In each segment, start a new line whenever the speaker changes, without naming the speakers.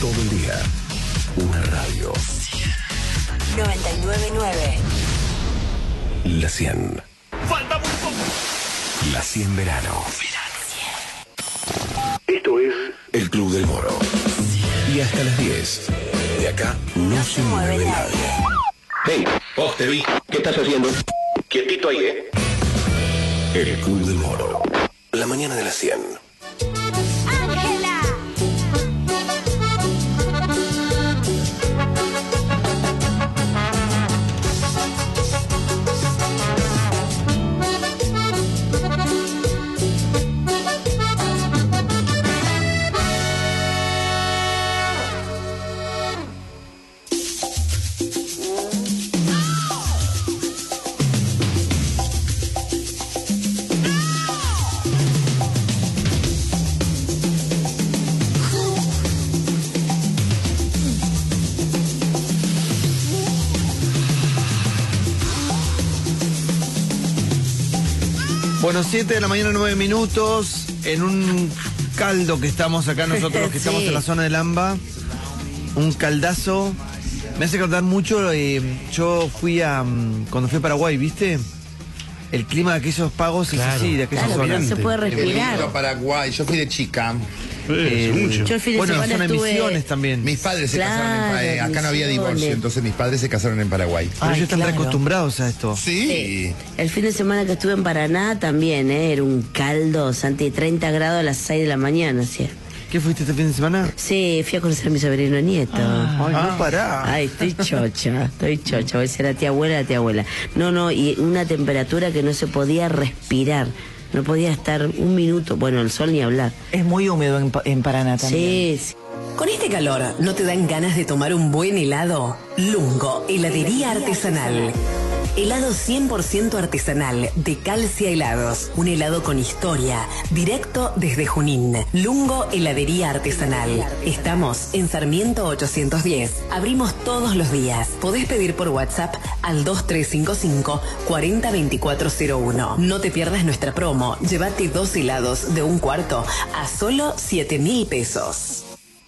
todo el día. Una radio.
99.9.
La 100.
¡Falta muy poco!
La 100 verano. Esto es El Club del Moro. Y hasta las 10. De acá no se mueve nadie. Hey, vos te vi. ¿Qué estás haciendo? Quietito ahí, ¿eh? El Club del Moro. La mañana de las 100.
Bueno, 7 de la mañana, 9 minutos, en un caldo que estamos acá nosotros, que estamos en la zona del AMBA, un caldazo. Me hace acordar mucho, yo fui cuando fui a Paraguay, ¿viste? El clima de aquellos pagos es así, de aquella zona.
No se puede respirar.
Lindo Paraguay, yo fui de chica.
Yo el fin de
bueno,
semana
son
estuve...
Misiones también.
Mis padres se casaron en acá no había
Misiones.
divorcio, entonces mis padres se casaron en Paraguay.
Pero ellos están
claro.
acostumbrados a esto.
Sí.
El fin de semana que estuve en Paraná también, era un caldo, Santi, 30 grados a las 6 de la mañana, ¿sí?
¿Qué fuiste este fin de semana?
Sí, fui a conocer a mi sobrino nieto.
Ay, no pará.
Ay, estoy chocha. Voy a ser la tía abuela. No, y una temperatura que no se podía respirar. No podía estar un minuto, bueno, el sol ni hablar.
Es muy húmedo en Paraná también.
Sí.
Con este calor, ¿no te dan ganas de tomar un buen helado? Lungo, heladería artesanal. Helado 100% artesanal de Calcia Helados. Un helado con historia, directo desde Junín. Lungo, heladería artesanal. Estamos en Sarmiento 810. Abrimos todos los días. Podés pedir por WhatsApp al 2355 402401. No te pierdas nuestra promo. Llévate 2 helados de un cuarto a solo 7.000 pesos.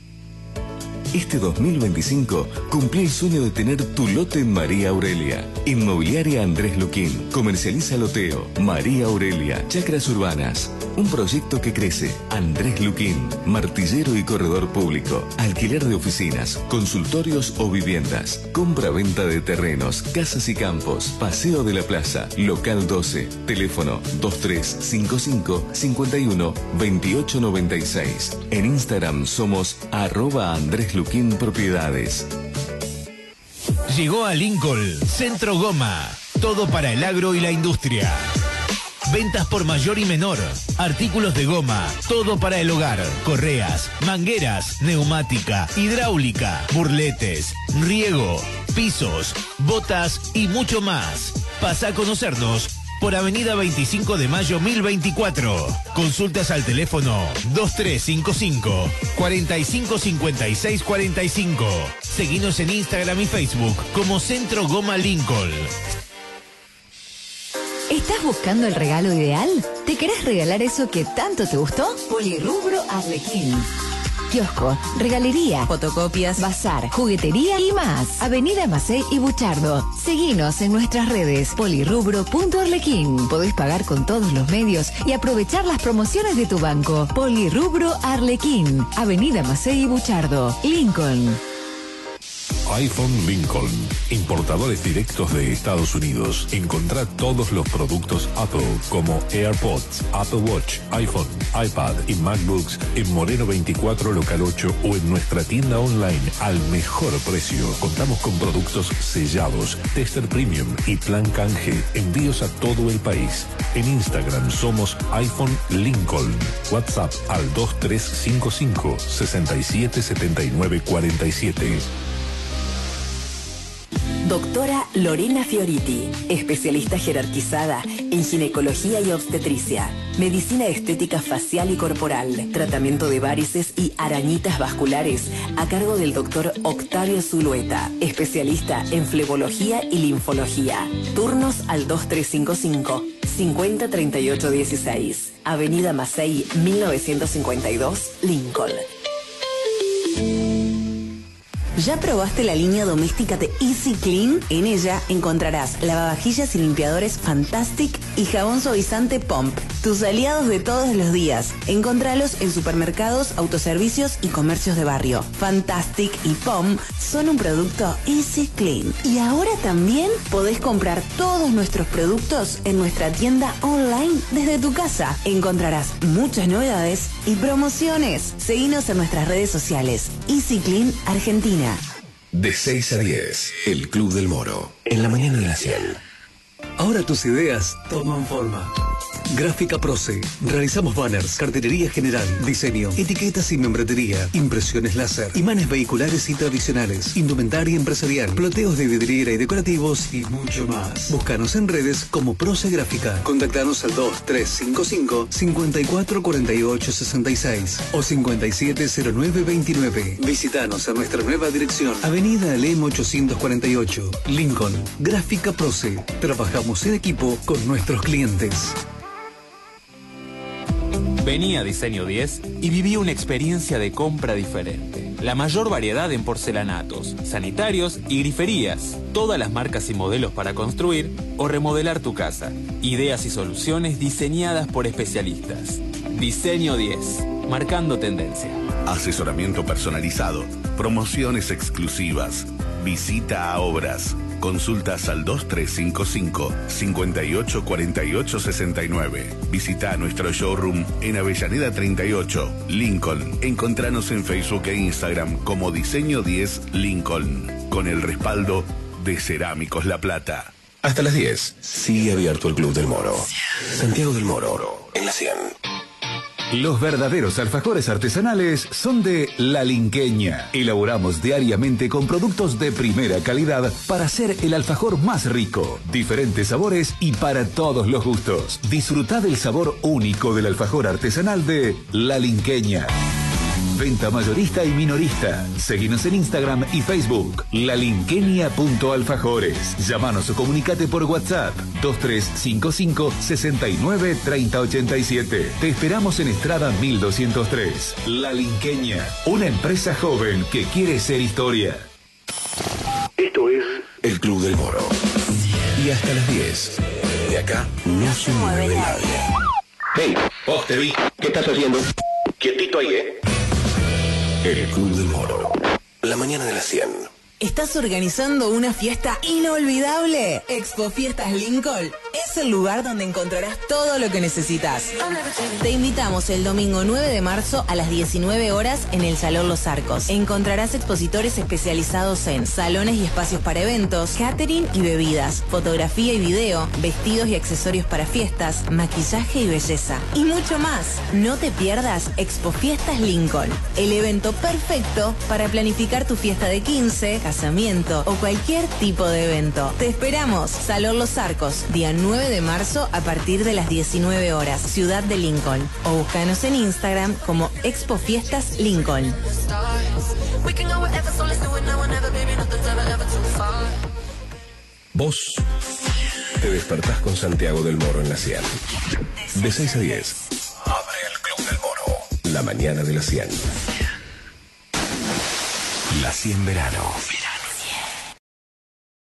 Este 2025 cumplí el sueño de tener tu lote en María Aurelia. Inmobiliaria Andrés Luquín. Comercializa loteo. María Aurelia. Chacras urbanas. Un proyecto que crece. Andrés Luquín. Martillero y corredor público. Alquiler de oficinas, consultorios o viviendas. Compra-venta de terrenos, casas y campos. Paseo de la Plaza. Local 12. Teléfono 2355 51 2896. En Instagram somos @Andrés Luquín Propiedades.
Llegó a Lincoln, Centro Goma. Todo para el agro y la industria. Ventas por mayor y menor. Artículos de goma. Todo para el hogar. Correas, mangueras, neumática, hidráulica, burletes, riego, pisos, botas y mucho más. Pasa a conocernos por Avenida 25 de Mayo 1024. Consultas al teléfono 2355 4556 45. Seguinos en Instagram y Facebook como Centro Goma Lincoln.
¿Estás buscando el regalo ideal? ¿Te querés regalar eso que tanto te gustó? Polirrubro Arlequín. Kiosco, regalería, fotocopias, bazar, juguetería y más. Avenida Macei y Buchardo. Seguinos en nuestras redes polirrubro.arlequín. Podés pagar con todos los medios y aprovechar las promociones de tu banco. Polirrubro Arlequín. Avenida Macei y Buchardo, Lincoln.
iPhone Lincoln, importadores directos de Estados Unidos. Encontrá todos los productos Apple como AirPods, Apple Watch, iPhone, iPad y MacBooks en Moreno 24 Local 8 o en nuestra tienda online al mejor precio. Contamos con productos sellados, tester premium y plan canje. Envíos a todo el país. En Instagram somos iPhone Lincoln. WhatsApp al 2355 677947.
Doctora Lorena Fioriti, especialista jerarquizada en ginecología y obstetricia, medicina estética facial y corporal, tratamiento de varices y arañitas vasculares a cargo del doctor Octavio Zulueta, especialista en flebología y linfología. Turnos al 2355 503816, Avenida Macei 1952, Lincoln. ¿Ya probaste la línea doméstica de Easy Clean? En ella encontrarás lavavajillas y limpiadores Fantastic y jabón suavizante Pomp, tus aliados de todos los días. Encontralos en supermercados, autoservicios y comercios de barrio. Fantastic y Pomp son un producto Easy Clean. Y ahora también podés comprar todos nuestros productos en nuestra tienda online desde tu casa. Encontrarás muchas novedades y promociones. Seguinos en nuestras redes sociales. Easy Clean Argentina.
De 6 a 10, el Club del Moro. En la mañana de la 100.
Ahora tus ideas toman forma. Gráfica Proce. Realizamos banners, cartelería general, diseño, etiquetas y membretería, impresiones láser, imanes vehiculares y tradicionales, indumentaria empresarial, ploteos de vidriera y decorativos y mucho más. Búscanos en redes como Proce Gráfica. Contactanos al 2355-544866 o 570929. Visítanos a nuestra nueva dirección, Avenida Alem 848, Lincoln. Gráfica Proce. Trabajamos en equipo con nuestros clientes.
Vení a Diseño 10 y viví una experiencia de compra diferente. La mayor variedad en porcelanatos, sanitarios y griferías. Todas las marcas y modelos para construir o remodelar tu casa. Ideas y soluciones diseñadas por especialistas. Diseño 10, marcando tendencia.
Asesoramiento personalizado, promociones exclusivas, visita a obras. Consultas al 2355-584869. Visita nuestro showroom en Avellaneda 38, Lincoln. Encontranos en Facebook e Instagram como Diseño 10 Lincoln, con el respaldo de Cerámicos La Plata.
Hasta las 10, sigue abierto el Club del Moro. Santiago del Moro, en la 100.
Los verdaderos alfajores artesanales son de La Linqueña. Elaboramos diariamente con productos de primera calidad para hacer el alfajor más rico, diferentes sabores y para todos los gustos. Disfrutá del sabor único del alfajor artesanal de La Linqueña. Venta mayorista y minorista. Seguinos en Instagram y Facebook. lalinquenia.alfajores. Llámanos o comunicate por WhatsApp 2355 69 30 87. Te esperamos en Estrada 1203. La Linqueña, una empresa joven que quiere ser historia.
Esto es el Club del Moro. Y hasta las 10. De acá no se mueve nadie. Hey, vos te vi. ¿Qué estás haciendo? Quietito ahí, El Club del Moro. La mañana de la 100.
¿Estás organizando una fiesta inolvidable? Expo Fiestas Lincoln es el lugar donde encontrarás todo lo que necesitas. Te invitamos el domingo 9 de marzo a las 19 horas en el Salón Los Arcos. Encontrarás expositores especializados en salones y espacios para eventos, catering y bebidas, fotografía y video, vestidos y accesorios para fiestas, maquillaje y belleza y mucho más. No te pierdas Expo Fiestas Lincoln, el evento perfecto para planificar tu fiesta de 15, casamiento o cualquier tipo de evento. Te esperamos. Salón Los Arcos, día 9 de marzo a partir de las 19 horas, Ciudad de Lincoln. O búscanos en Instagram como Expo Fiestas Lincoln.
Vos te despertás con Santiago del Moro en la 100. De 6 a 10. Abre el Club del Moro. La mañana de la 100. La 100 verano.